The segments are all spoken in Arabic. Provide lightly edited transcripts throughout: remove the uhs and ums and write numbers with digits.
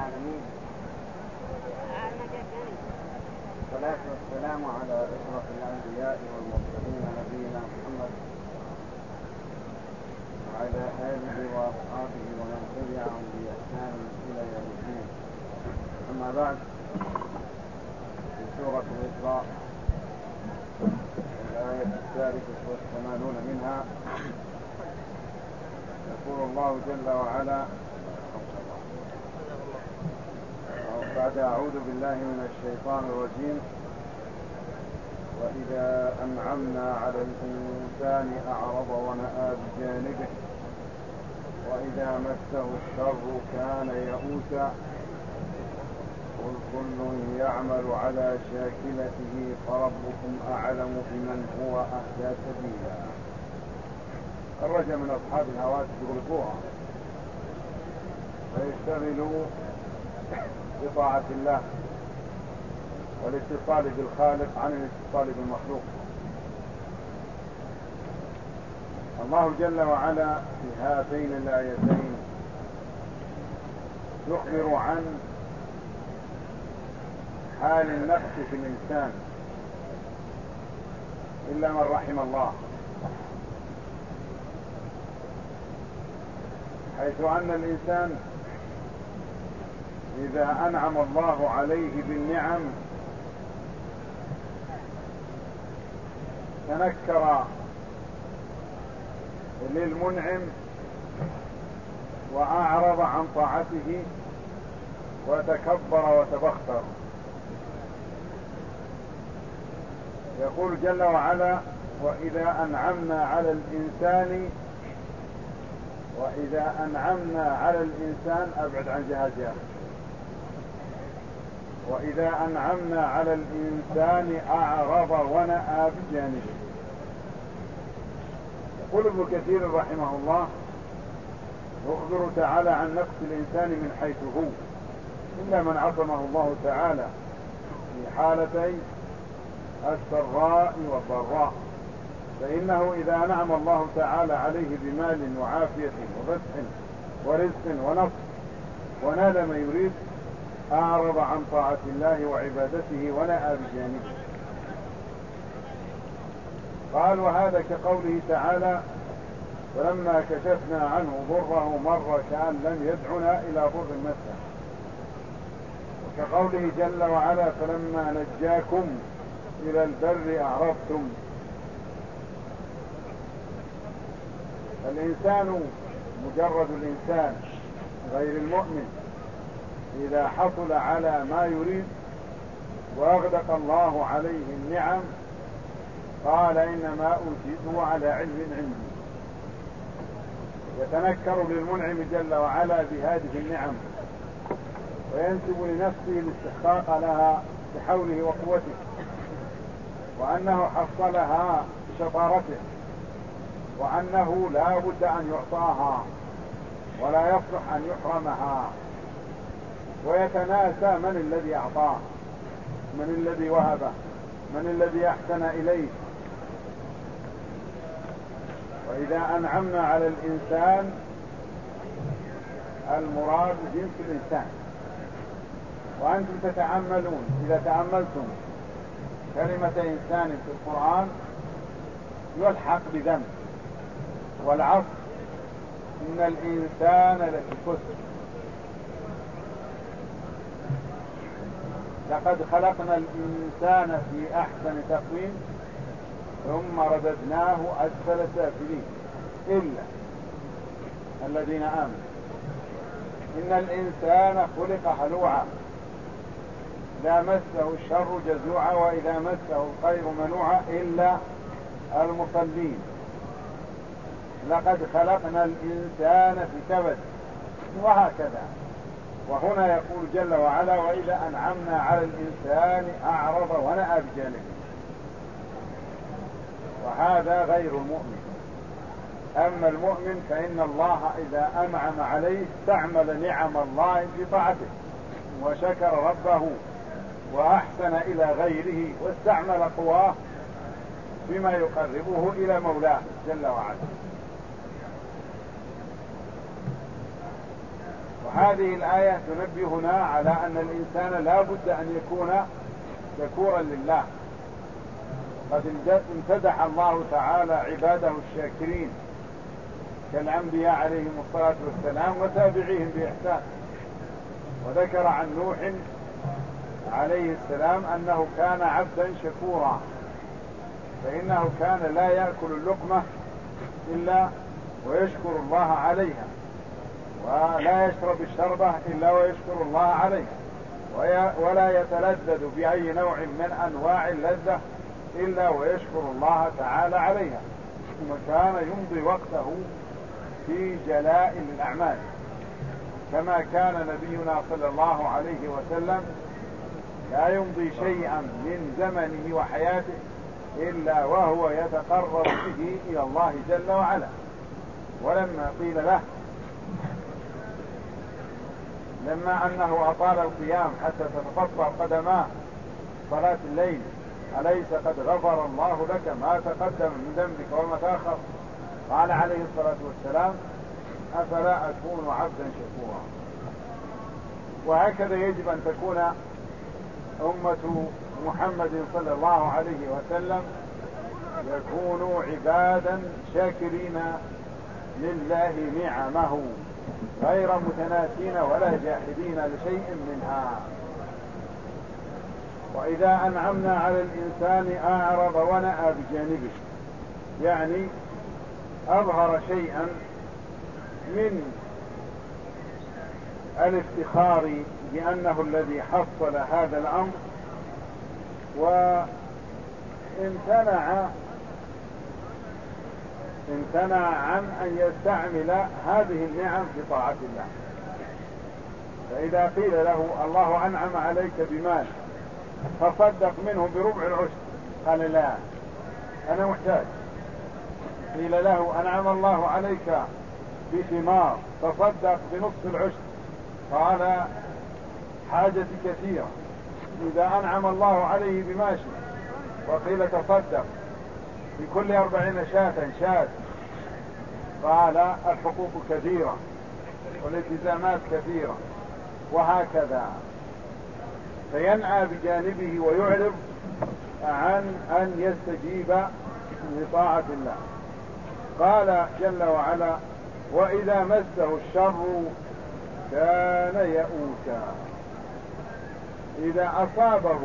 العالمين، والصلاة والسلام على أشرف الأنبياء والمرسلين نبينا محمد وعلى آله وأصحابه ومن تبعهم بإحسان إلى يوم الدين. أما بعد، في سورة الإسراء الآية 83 منها يقول الله جل وعلا بعد أعوذ بالله من الشيطان الرجيم: وإذا أنعمنا على الإنسان أعرض ونأى بجانبه وإذا مسه الشر كان يئوسا قل كل يعمل على شاكلته فربكم أعلم بمن هو أهدى سبيلا. خرج من أصحاب الهواتف يغلقوها فيشتغلوا بطاعة الله والاتصال بالخالق عن الاتصال بالمخلوق. الله جل وعلا في هاتين الآيتين يخبر عن حال النفس في الإنسان إلا من رحم الله، حيث أن الإنسان إذا أنعم الله عليه بالنعم تنكر للمنعم وأعرض عن طاعته وتكبر وتبختر. يقول جل وعلا: وإذا أنعمنا على الإنسان، وإذا أنعمنا على الإنسان أبعد عن جهازها، وإذا أنعمنا على الإنسان أعرض ونأى بجانبه. يقول ابن كثير رحمه الله: يخبر تعالى عن نفس الإنسان من حيث هو، إلا من عصمه الله تعالى في حالتي السراء والضراء، فإنه إذا أنعم الله تعالى عليه بمال وعافية وفتح ورزق ونصر ونال ما يريد أعرض عن طاعة الله وعبادته ونأى بجانبه. قال: وهذا كقوله تعالى: فلما كشفنا عنه ضره مر كأن لم يدعنا إلى ضر مسه. وكقوله جل وعلا: فلما نجاكم إلى البر أعرضتم. الإنسان مجرد الإنسان غير المؤمن إذا حصل على ما يريد وأغدق الله عليه النعم قال: إنما أوتيته على علم عندي. يتنكر للمنعم جل وعلا بهذه النعم وينسب لنفسه الاستحقاق لها بحوله وقوته، وأنه حصلها بشطارته، وأنه لا بد أن يعطاها ولا يصلح أن يحرمها، ويتناسى من الذي أعطاه، من الذي وهبه، من الذي أحسن إليه. وإذا أنعمنا على الإنسان المراد جنس الإنسان. وأنتم تتأملون إذا تأملتم كلمة إنسان في القرآن يلحق بذنب، والعصر إن الإنسان لفي خسر. لقد خلقنا الإنسان في أحسن تقويم ثم رددناه أسفل سافلين إلا الذين آمنوا. إن الإنسان خلق هلوعا إذا مسه الشر جزوعا وإذا مسه الخير منوعا إلا المصلين. لقد خلقنا الإنسان في كبد، وهكذا. وهنا يقول جل وعلا: وإذا أنعمنا على الإنسان أعرض ونأى بجانبه. وهذا غير المؤمن. أما المؤمن فإن الله إذا أنعم عليه استعمل نعم الله في طاعته وشكر ربه وأحسن إلى غيره واستعمل قواه بما يقربه إلى مولاه جل وعلا. هذه الآية تنبهنا على أن الإنسان لا بد أن يكون شكورا لله. قد امتدح الله تعالى عباده الشاكرين كالأنبياء عليهم الصلاة والسلام وتابعيهم بإحسان، وذكر عن نوح عليه السلام أنه كان عبدا شكورا، فإنه كان لا يأكل اللقمة إلا ويشكر الله عليها، ولا يشرب الشربة إلا ويشكر الله عليها، ولا يتلذذ بأي نوع من أنواع اللذة إلا ويشكر الله تعالى عليها. وكان يمضي وقته في جلائل الأعمال، كما كان نبينا صلى الله عليه وسلم لا يمضي شيئا من زمنه وحياته إلا وهو يتقرب به إلى الله جل وعلا. ولما قيل له لما أنه أطال القيام حتى تتفطر قدماه صلاة الليل، أليس قد غفر الله لك ما تقدم من ذنبك وما تأخر؟ قال عليه الصلاة والسلام: أفلا أكون عبدا شكورا. وهكذا يجب أن تكون أمة محمد صلى الله عليه وسلم، يكونوا عبادا شاكرين لله نعمه، غير متناسين ولا جاحدين لشيء منها. وإذا أنعمنا على الإنسان أعرض ونأى بجانبه، يعني أظهر شيئا من الافتخار بأنه الذي حصل هذا الأمر، وامتنع عن أن يستعمل هذه النعم في طاعة الله. فإذا قيل له: الله أنعم عليك بمال تصدق منه بربع العشر، قال: لا، أنا محتاج. قيل له: أنعم الله عليك بثمار تصدق بنصف العشر، قال: حاجتي كثيرة. إذا أنعم الله عليه بماشي وقيل تصدق بكل 40 شاة، قال: الحقوق كثيرة والالتزامات كثيرة. وهكذا فينأى بجانبه ويعرض عن أن يستجيب لطاعة الله. قال جل وعلا: وإذا مسه الشر كان يئوسا. إذا أصابه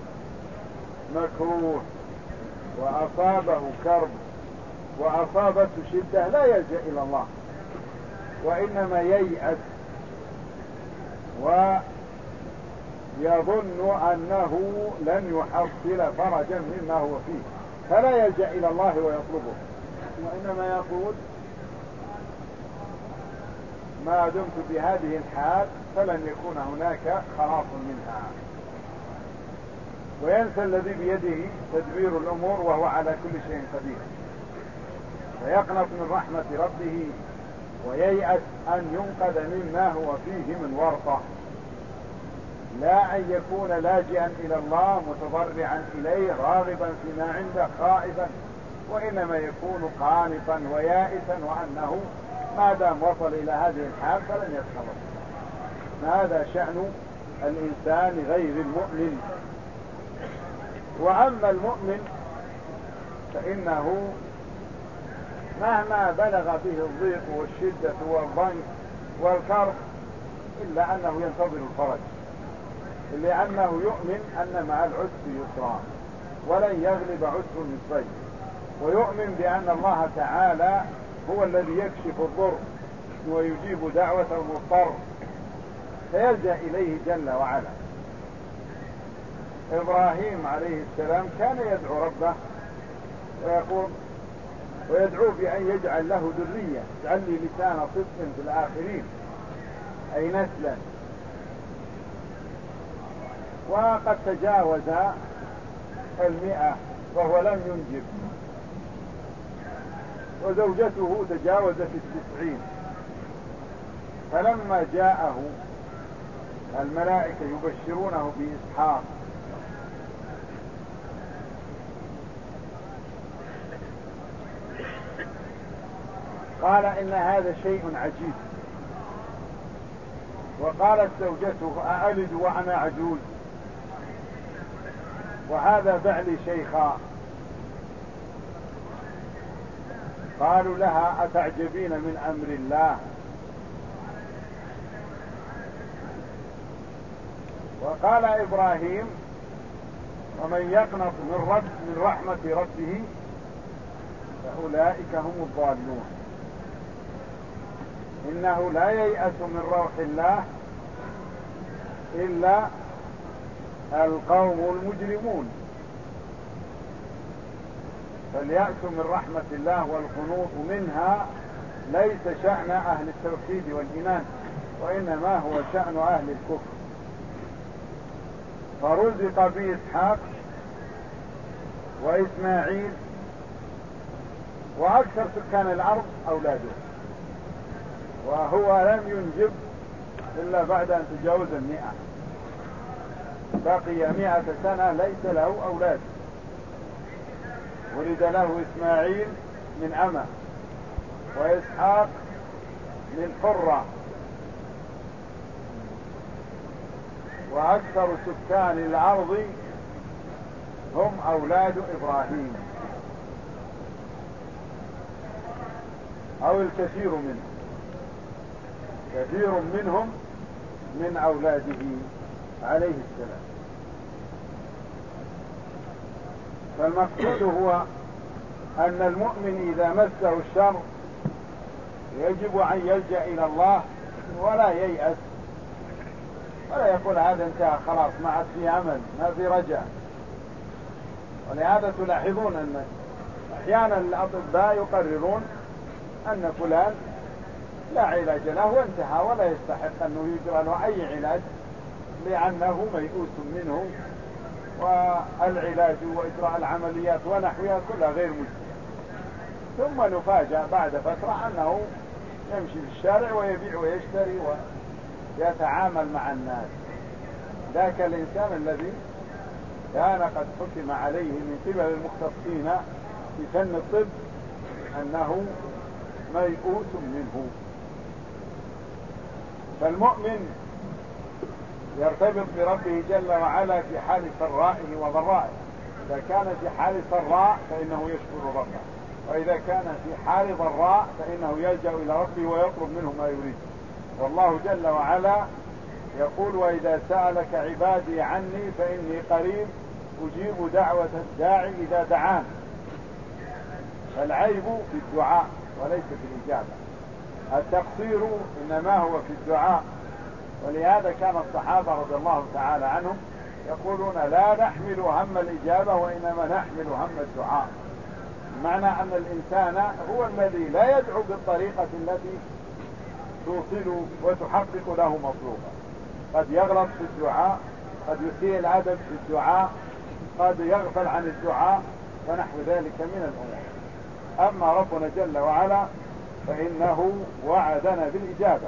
مكروه وأصابه كرب وأصابته شدة لا يلجأ إلى الله، وإنما ييأس ويظن أنه لن يحصل فرجا مما هو فيه، فلا يلجأ إلى الله ويطلبه، وإنما يقول: ما دمت بهذه الحال فلن يكون هناك خلاص منها. وينسى الذي بيده تدبير الأمور وهو على كل شيء قدير، فيقنط من رحمة ربه وييأس أن ينقذ مما هو فيه من ورطة، لا أن يكون لاجئا إلى الله متضرعا إليه راغبا فيما عنده خائفا، وإنما يكون قانطا ويائسا وأنه ما دام وصل إلى هذه الحال فلن يتخلص. هذا شأن الإنسان غير المؤمن. وأما المؤمن فإنه مهما بلغ به الضيق والشدة والضنك والكرب إلا أنه ينتظر الفرج، لأنه يؤمن أن مع العسر يسرا ولن يغلب عسر يسرين، ويؤمن بأن الله تعالى هو الذي يكشف الضر ويجيب دعوة المضطر، فيلجأ إليه جل وعلا. إبراهيم عليه السلام كان يدعو ربه ويدعو بأن يجعل له ذرية، اجعل لي لسان صدق في الآخرين، أي نسلا. وقد تجاوز 100 وهو لم ينجب، وزوجته تجاوزت 90. فلما جاءه الملائكة يبشرونه بإسحاق قال: إن هذا شيء عجيب، وقالت زوجته أألد وأنا عجوز وهذا بعلي شيخا. قالوا لها أتعجبين من أمر الله. وقال إبراهيم ومن يقنط من رحمة ربه فأولئك هم الضالون. إنه لا ييأس من روح الله إلا القوم المجرمون. فاليأس من رحمة الله والقنوط منها ليس شأن أهل التوحيد والإيمان، وإنما هو شأن أهل الكفر. فرزق بإسحاق وإسماعيل وأكثر سكان الأرض أولاده، وهو لم ينجب إلا بعد أن تجاوز 100. بقي 100 سنة ليس له أولاد. ولد له إسماعيل من أمة وإسحاق من حرة، وأكثر سكان الأرض هم أولاد إبراهيم أو الكثير منهم، كثير منهم من أولاده عليه السلام. فالمقصود هو أن المؤمن إذا مسه الشر يجب أن يلجأ إلى الله ولا ييأس، ولا يقول هذا انتهى خلاص ما عاد في أمل ما في رجاء. ولهذا تلاحظون أن أحيانا الأطباء يقررون أن فلان لا علاج له وانتهى ولا يستحق أنه يجرى له أي علاج لأنه ميؤوس منه، والعلاج وإجراء العمليات ونحوها كلها غير مجزية. ثم نفاجأ بعد فترة أنه يمشي في الشارع ويبيع ويشتري ويتعامل مع الناس. ذاك الإنسان الذي كان قد حكم عليه من قبل المختصين في فن الطب أنه ميؤوس منه. فالمؤمن يرتبط بربه جل وعلا في حال سرائه وضرائه. إذا كان في حال سراء فإنه يشكر ربه، وإذا كان في حال ضراء فإنه يلجأ إلى ربه ويطلب منه ما يريد. والله جل وعلا يقول وإذا سألك عبادي عني فإني قريب أجيب دعوة الداعي إذا دعان. فالعيب في الدعاء وليس في الإجابة. التقصير إنما هو في الدعاء. ولهذا كان الصحابة رضي الله تعالى عنهم يقولون لا نحمل هم الإجابة وإنما نحمل هم الدعاء. معنى أن الإنسان هو الذي لا يدعو بالطريقة التي توصل وتحقق له مطلوبا. قد يغلط في الدعاء، قد يسيء الأدب في الدعاء، قد يغفل عن الدعاء ونحو ذلك من الأمور. أما ربنا جل وعلا فإنه وعدنا بالإجابة.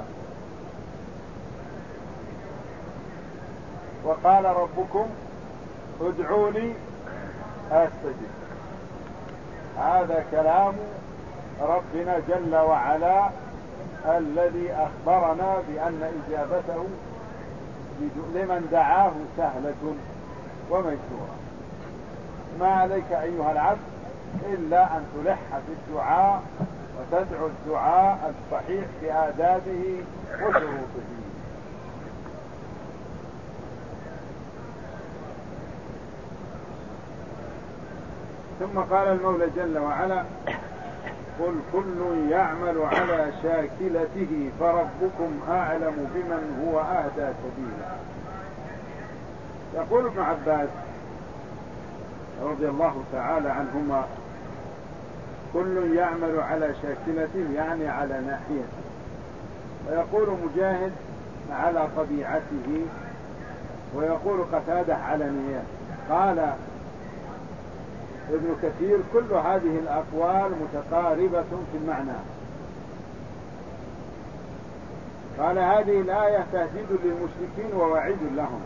وقال ربكم ادعوني أستجب. هذا كلام ربنا جل وعلا الذي أخبرنا بأن إجابته لمن دعاه سهلة وميسورة. ما عليك أيها العبد إلا أن تلح في الدعاء وتدعو الدعاء الصحيح بآدابه وشروطه. ثم قال المولى جل وعلا قل كل يعمل على شاكلته فربكم أعلم بمن هو أهدى سبيلا. يقول ابن عباس رضي الله تعالى عنهما كل يعمل على شاكلته يعني على ناحيته. ويقول مجاهد على طبيعته، ويقول قتادة على نيته. قال ابن كثير كل هذه الأقوال متقاربة في المعنى. قال هذه الآية تهديد للمشركين ووعيد لهم،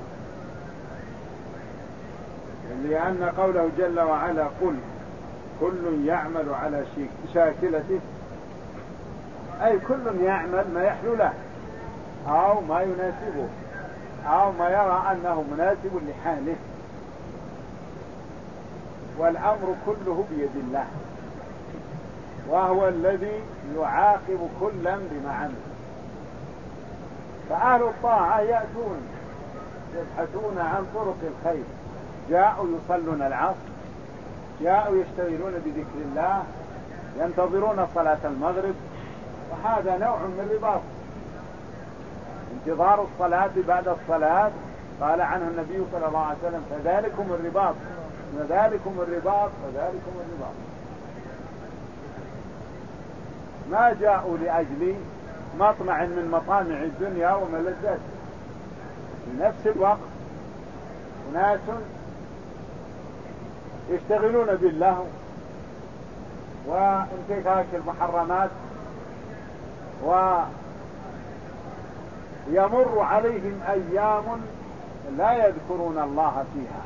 لأن قوله جل وعلا قل كل يعمل على شاكلته أي كل يعمل ما يحلو له. أو ما يناسبه أو ما يرى أنه مناسب لحاله، والأمر كله بيد الله، وهو الذي يعاقب كلا بما عمل. فأهل الطاعة يأتون يبحثون عن طرق الخير، جاءوا يصلون العصر، جاءوا يشتغلون بذكر الله، ينتظرون صلاة المغرب، وهذا نوع من الرباط، انتظار الصلاة بعد الصلاة. قال عنه النبي صلى الله عليه وسلم: فذلكم الرباط فذلكم الرباط فذلكم الرباط. ما جاءوا لأجل مطمع من مطامع الدنيا وملذات. في نفس الوقت أناس يشتغلون بالله وانتهاك المحرمات، ويمر عليهم أيام لا يذكرون الله فيها.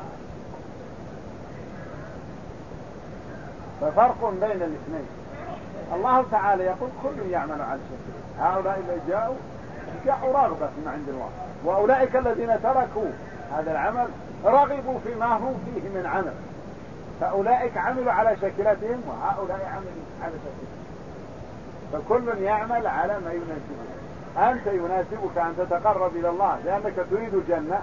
ففرق بين الاثنين. الله تعالى يقول: كل يعمل على شكله. هؤلاء اللي جاءوا رغبة من عند الله، وأولئك الذين تركوا هذا العمل رغبوا فيما هم فيه من عمل. فأولئك عملوا على شكلتهم، وهؤلاء عملوا على شكلتهم. فكل يعمل على ما يناسبه. أنت يناسبك أن تتقرب إلى الله لأنك تريد الجنة،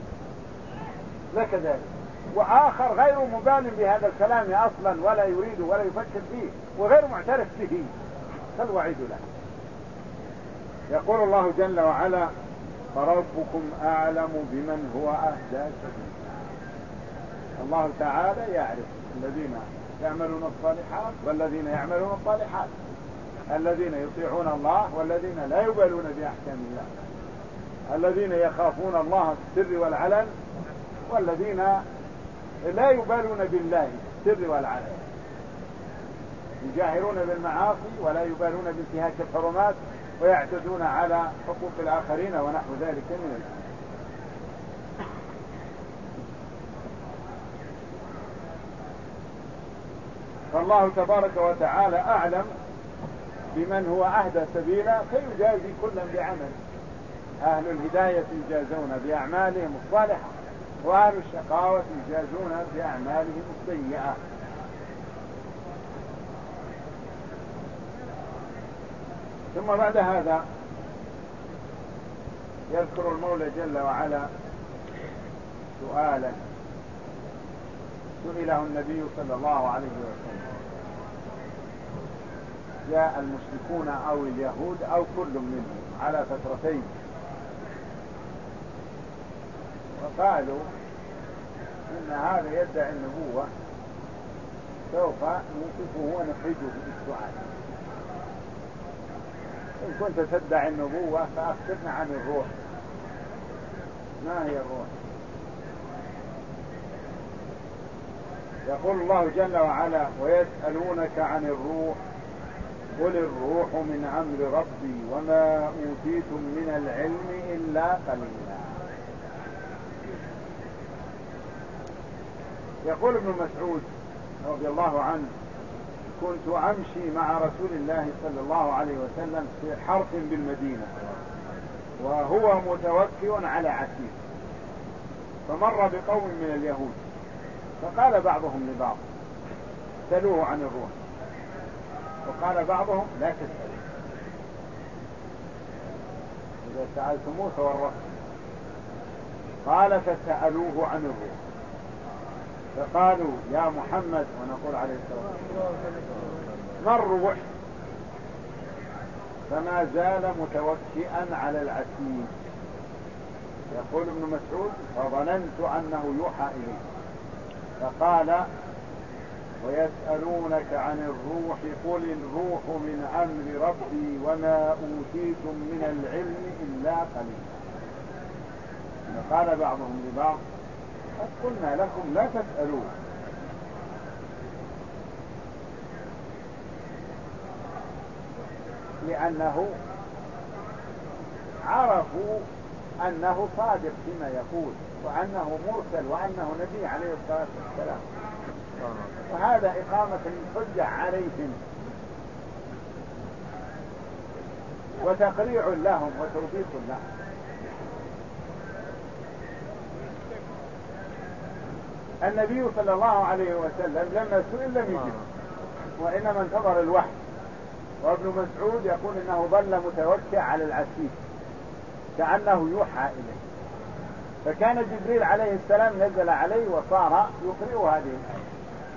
لك ذلك. وآخر غير مبال بهذا الكلام أصلا، ولا يريد ولا يفكر فيه وغير معترف به، فالوعيد له. يقول الله جل وعلا: فربكم أعلم بمن هو أهدى سبيلا. الله تعالى يعرف الذين يعملون الصالحات والذين يعملون الصالحات، الذين يطيعون الله والذين لا يبالون بأحكام الله، الذين يخافون الله في السر والعلن والذين لا يبالون بالله في السر والعلن، يجاهرون بالمعاصي ولا يبالون بانتهاك الحرمات ويعتدون على حقوق الآخرين ونحو ذلك من الأمر. فالله تبارك وتعالى أعلم بمن هو أهدى سبيلا فيجازي كلا بعمل. أهل الهداية يجازون بأعمالهم الصالحة، وأهل الشقاوة يجازون بأعمالهم السيئة. ثم بعد هذا يذكر المولى جل وعلا سؤالا سئله النبي صلى الله عليه وسلم: جاء المشركون أو اليهود أو كل منهم على فترتين، وقالوا إن هذا يدعي النبوة، سوف نوقفه ونحرجه بالسؤال. إن كنت تدعي النبوة فأخبرنا عن الروح. ما هي الروح؟ يقول الله جل وعلا: ويسألونك عن الروح قل الروح من أمر ربي وما أوتيتم من العلم إلا قليلا. يقول ابن مسعود رضي الله عنه: كنت أمشي مع رسول الله صلى الله عليه وسلم في حرث بالمدينة وهو متوكئ على عتيق، فمر بقوم من اليهود، فقال بعضهم لبعض: سألوه عن الروح. وقال بعضهم: لا تسألوا، إذا سألتموه فورثتم. قال: فسألوه عن الروح، فقالوا: يا محمد، ونقول عليه الصلاة والسلام: ما الروح؟ فما زال متوكئا على العتيق. يقول ابن مسعود: فظننت أنه يوحى إليه، فقال: ويسألونك عن الروح قل الروح من أمر ربي وما أوتيتم من العلم إلا قليلا. فقال بعضهم لبعض: قد قلنا لكم لا تسألوه. لأنه عرفوا أنه صادق فيما يقول، وأنه مرسل، وأنه نبي عليه الصلاة والسلام، وهذا إقامة الحجة عليهم. وتقريع لهم وتوفيق لهم. النبي صلى الله عليه وسلم لما سئل لم يجب، وإنما انتظر الوحي. وابن مسعود يقول إنه ظل متوكئ على العسيف كأنه يوحى إليه، فكان جبريل عليه السلام نزل عليه وصار يقرئ هذه الآية.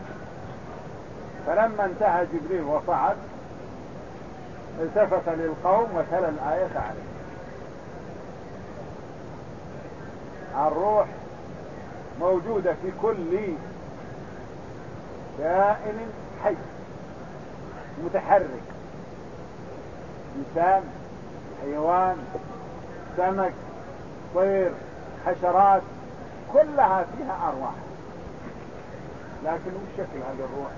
فلما انتهى جبريل وصعد التفت للقوم وتلا الآية عليه. الروح موجودة في كل كائن حي متحرك، إنسان، حيوان، سمك، طير، حشرات، كلها فيها أرواح. لكن وش شكل هذه الروح؟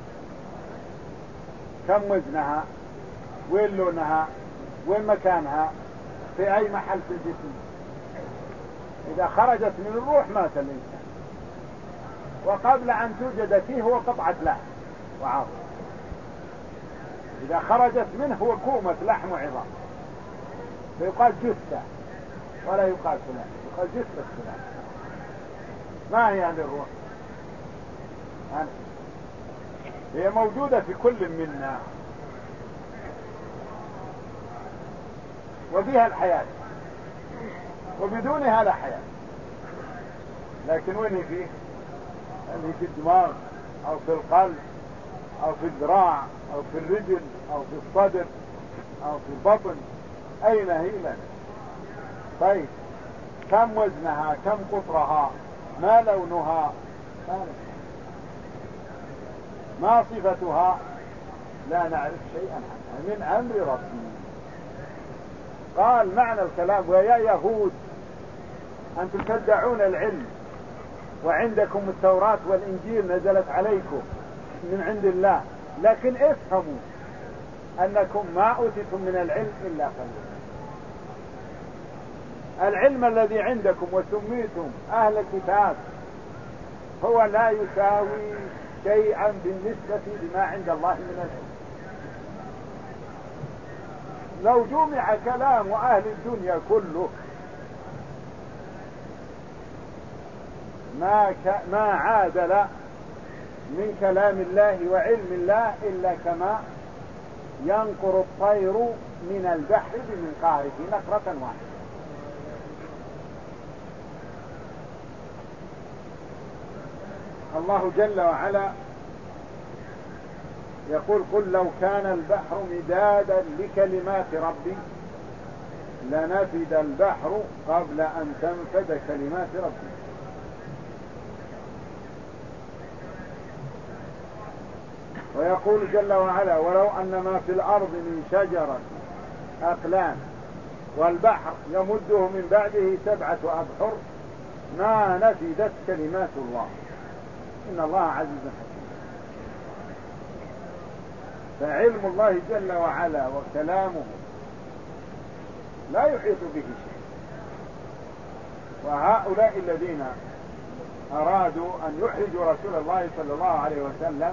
كم وزنها؟ وين لونها؟ وين مكانها؟ في أي محل في الجسم؟ إذا خرجت من الروح مات الإنسان، وقبل أن توجد فيه هو قطعة لحم وعظم. إذا خرجت منه هو كومة لحم وعظام، فيقال جثة ولا يقال فلان، يقال جثة فلان. ما هي هذه الروح؟ هي موجودة في كل منا وفيها الحياة، وبدونها لا حياة. لكن وين هي فيه؟ هل هي في الدماغ أو في القلب أو في الذراع أو في الرجل أو في الصدر أو في البطن؟ أين هي لنا؟ طيب كم وزنها؟ كم قطرها؟ ما لونها؟ ما صفتها؟ لا نعرف شيئا عنها من أمر ربي. قال معنى الكلام: ويا يهود أنتم تدعون العلم وعندكم التوراة والإنجيل نزلت عليكم من عند الله، لكن افهموا أنكم ما أوتيتم من العلم إلا قليلا. العلم الذي عندكم وسميتم أهل الكتاب هو لا يساوي شيئا بالنسبة لما عند الله من العلم. لو جمع كلام أهل الدنيا كله ما عادل من كلام الله وعلم الله إلا كما ينقر الطير من البحر بمنقاره نقرة واحدة. الله جل وعلا يقول: قل لو كان البحر مدادا لكلمات ربي لنفد البحر قبل أن تنفد كلمات ربي. ويقول جل وعلا: ولو أن ما في الأرض من شجرة أقلام والبحر يمده من بعده 7 أبحر ما نفدت كلمات الله إن الله عزيز حكيم. فعلم الله جل وعلا وكلامه لا يحيط به شيء. وهؤلاء الذين أرادوا أن يحرجوا رسول الله صلى الله عليه وسلم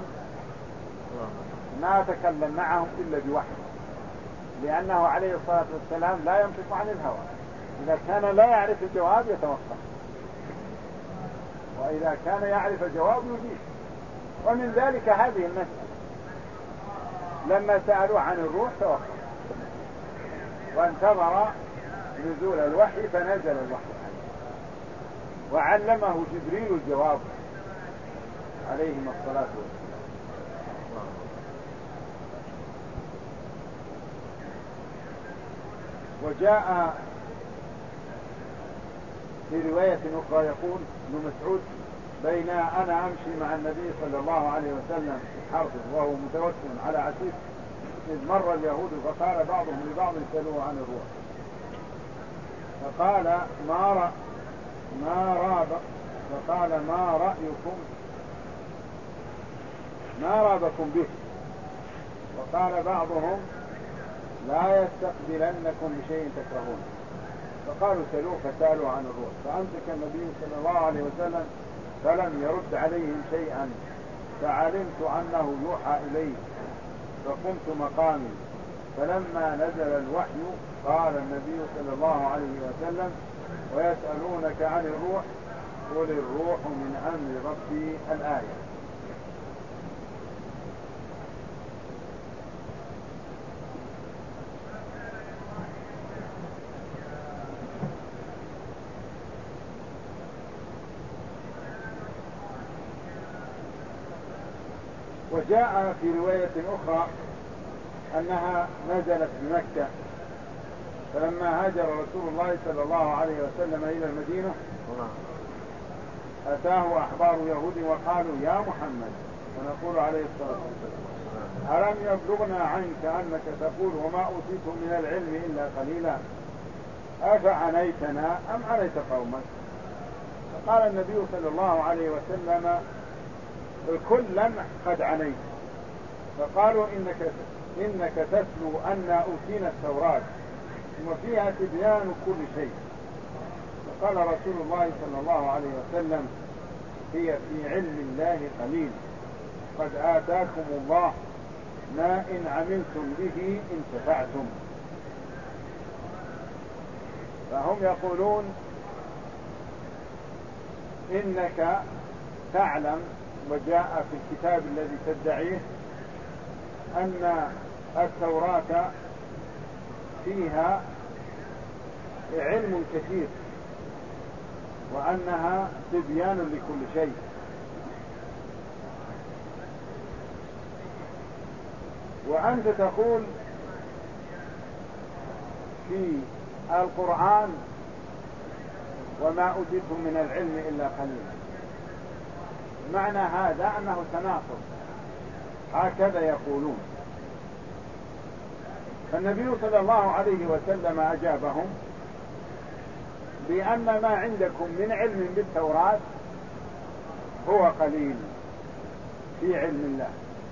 ما تكلم معهم إلا بوحي، لأنه عليه الصلاة والسلام لا ينطق عن الهوى. إذا كان لا يعرف الجواب يتوقف، وإذا كان يعرف الجواب يجيب. ومن ذلك هذه المسألة، لما سألوا عن الروح توقف وانتظر نزول الوحي، فنزل الوحي عليه وعلمه جبريل الجواب عليهم الصلاة والسلام. وجاء في رواية أخرى يقول ابن مسعود: بين أنا أمشي مع النبي صلى الله عليه وسلم في حرب وهو متوكل على عتيق إذ مر اليهود فقال بعضهم لبعض سألوه عن الروح، فقال ما رابكم به؟ وقال بعضهم: لا يستقبلنكم بشيء تكرهون. فقالوا سألوه فسألوا عن الروح، فأمسك النبي صلى الله عليه وسلم فلم يرد عليهم شيئا، فعلمت أنه يوحى إليه فقمت مقامي فلما نزل الوحي قال النبي صلى الله عليه وسلم: ويسألونك عن الروح قل الروح من أمر ربي. الآية. وجاء في رواية أخرى أنها نزلت بمكة، فلما هاجر رسول الله صلى الله عليه وسلم إلى المدينة أتاه أحبار يهود وقالوا: يا محمد، ونقول عليه الصلاة والسلام: ألم يبلغنا عنك أنك تقول وما أوتيتم من العلم إلا قليلا، أفعنيتنا أم عنيت قومك؟ فقال النبي صلى الله عليه وسلم: كلا قد عنيت. فقالوا: إنك تتلو أن أوتينا التوراة وفيها تبيان كل شيء. فقال رسول الله صلى الله عليه وسلم: هي في علم الله قليل، قد آتاكم الله ما إن عملتم به انتفعتم. فهم يقولون: إنك تعلم، وجاء في الكتاب الذي تدعيه أن التوراة فيها علم كثير وأنها تبيان لكل شيء، وأنت تقول في القرآن: وما أوتيتم من العلم إلا قليلا. معنى هذا أنه تناقض، هكذا يقولون. فالنبي صلى الله عليه وسلم أجابهم بأن ما عندكم من علم بالتوراة هو قليل في علم الله،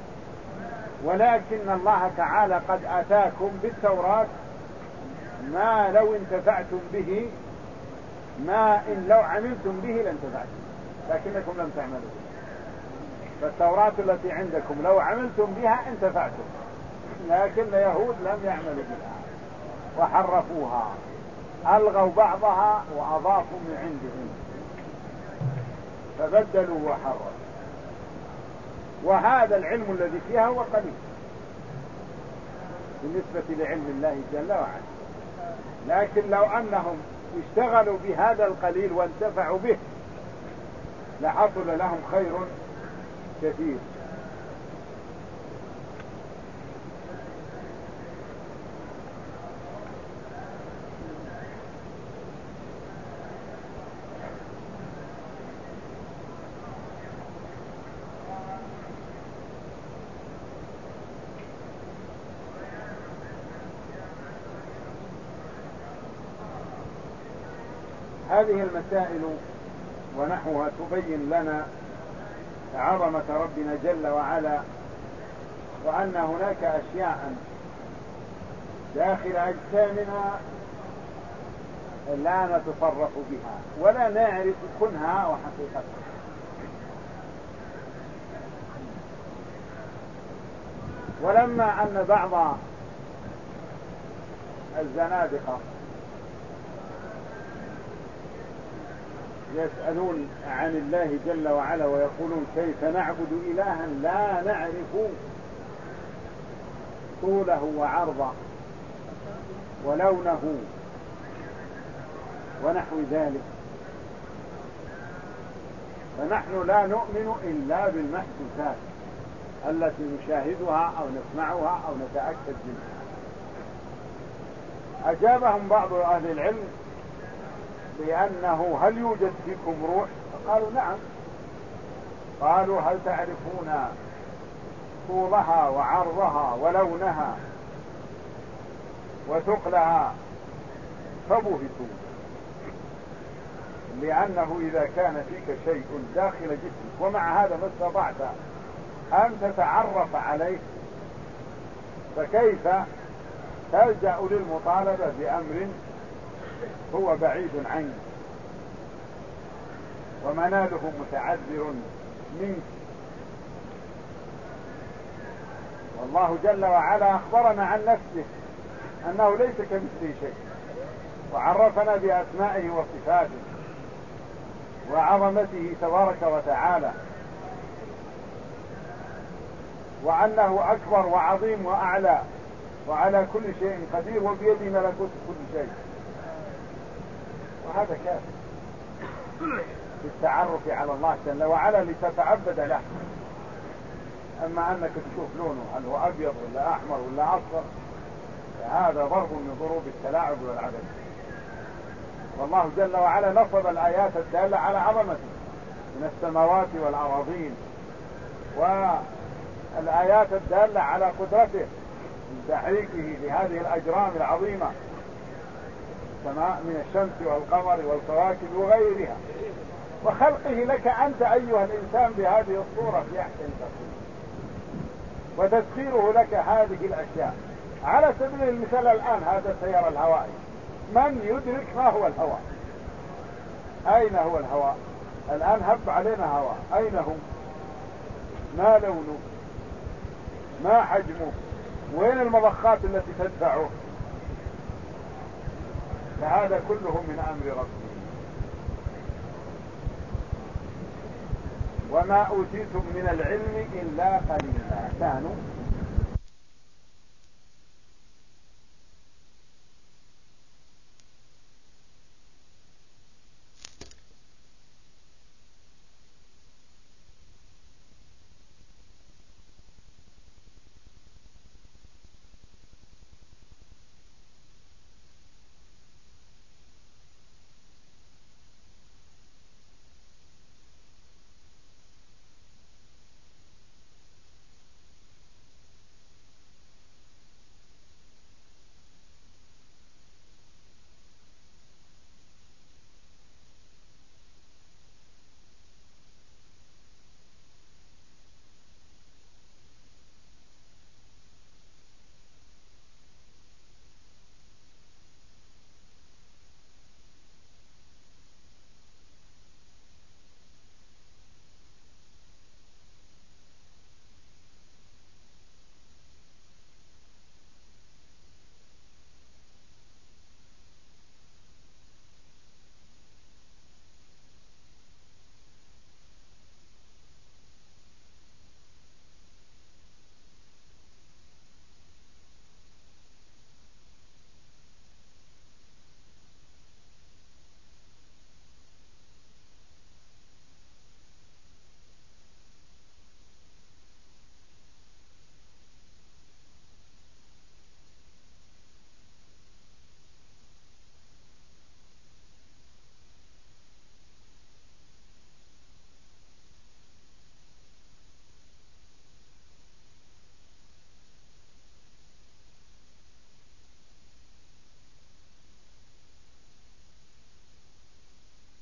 ولكن الله تعالى قد آتاكم بالتوراة ما لو انتفعتم به، ما إن لو عملتم به لانتفعتم، لكنكم لم تعملوا به. فالتوراة التي عندكم لو عملتم بها انتفعتم، لكن اليهود لم يعملوا بها وحرفوها، ألغوا بعضها وأضافوا من عندهم، فبدلوا وحرفوا. وهذا العلم الذي فيها هو قليل بالنسبة لعلم الله جل وعلا، لكن لو أنهم اشتغلوا بهذا القليل وانتفعوا به لحصل لهم خير كثير. هذه المسائل ونحوها تبين لنا عظمة ربنا جل وعلا، وأن هناك أشياء داخل أجسامنا لا نتصرف بها ولا نعرف كنها وحقيقتها. ولما أن بعض الزنادقة يسألون عن الله جل وعلا ويقولون: كيف نعبد إلها لا نعرف طوله وعرضه ولونه ونحو ذلك، فنحن لا نؤمن إلا بالمحسوسات التي نشاهدها أو نسمعها أو نتأكد منها. أجابهم بعض أهل العلم بأنه: هل يوجد فيكم روح؟ فقالوا: نعم. قالوا: هل تعرفون طولها وعرضها ولونها وثقلها؟ فبهتوا، لأنه إذا كان فيك شيء داخل جسمك ومع هذا ما استطعت أن تتعرف عليه، فكيف تلجأ للمطالبة بأمر هو بعيد عنك ومناله متعذر منك؟ والله جل وعلا أخبرنا عن نفسه أنه ليس كمثله شيء، وعرفنا بأسمائه وصفاته وعظمته تبارك وتعالى، وأنه أكبر وعظيم وأعلى وعلى كل شيء قدير وبيده ملكوت كل شيء. وهذا كافي بالتعرف على الله جل وعلا لتتعبد له. أما أنك تشوف لونه هل هو أبيض ولا أحمر ولا أصفر، فهذا ضرب من ضروب التلاعب والعبث. والله جل وعلا نصب الآيات الدالة على عظمته من السماوات والأراضين، والآيات الدالة على قدرته من تحريكه لهذه الأجرام العظيمة من الشمس والقمر والكواكب وغيرها، وخلقه لك أنت أيها الإنسان بهذه الصورة في أحسن تقويم، وتسخيره لك هذه الأشياء. على سبيل المثال الآن هذا السيارة الهوائي، من يدرك ما هو الهواء؟ أين هو الهواء؟ الآن هب علينا هواء، أين هو؟ ما لونه؟ ما حجمه؟ وين المضخات التي تدفعه؟ فهذا كله من أمر ربه. وما أوتيتم من العلم إلا قليلا. كانوا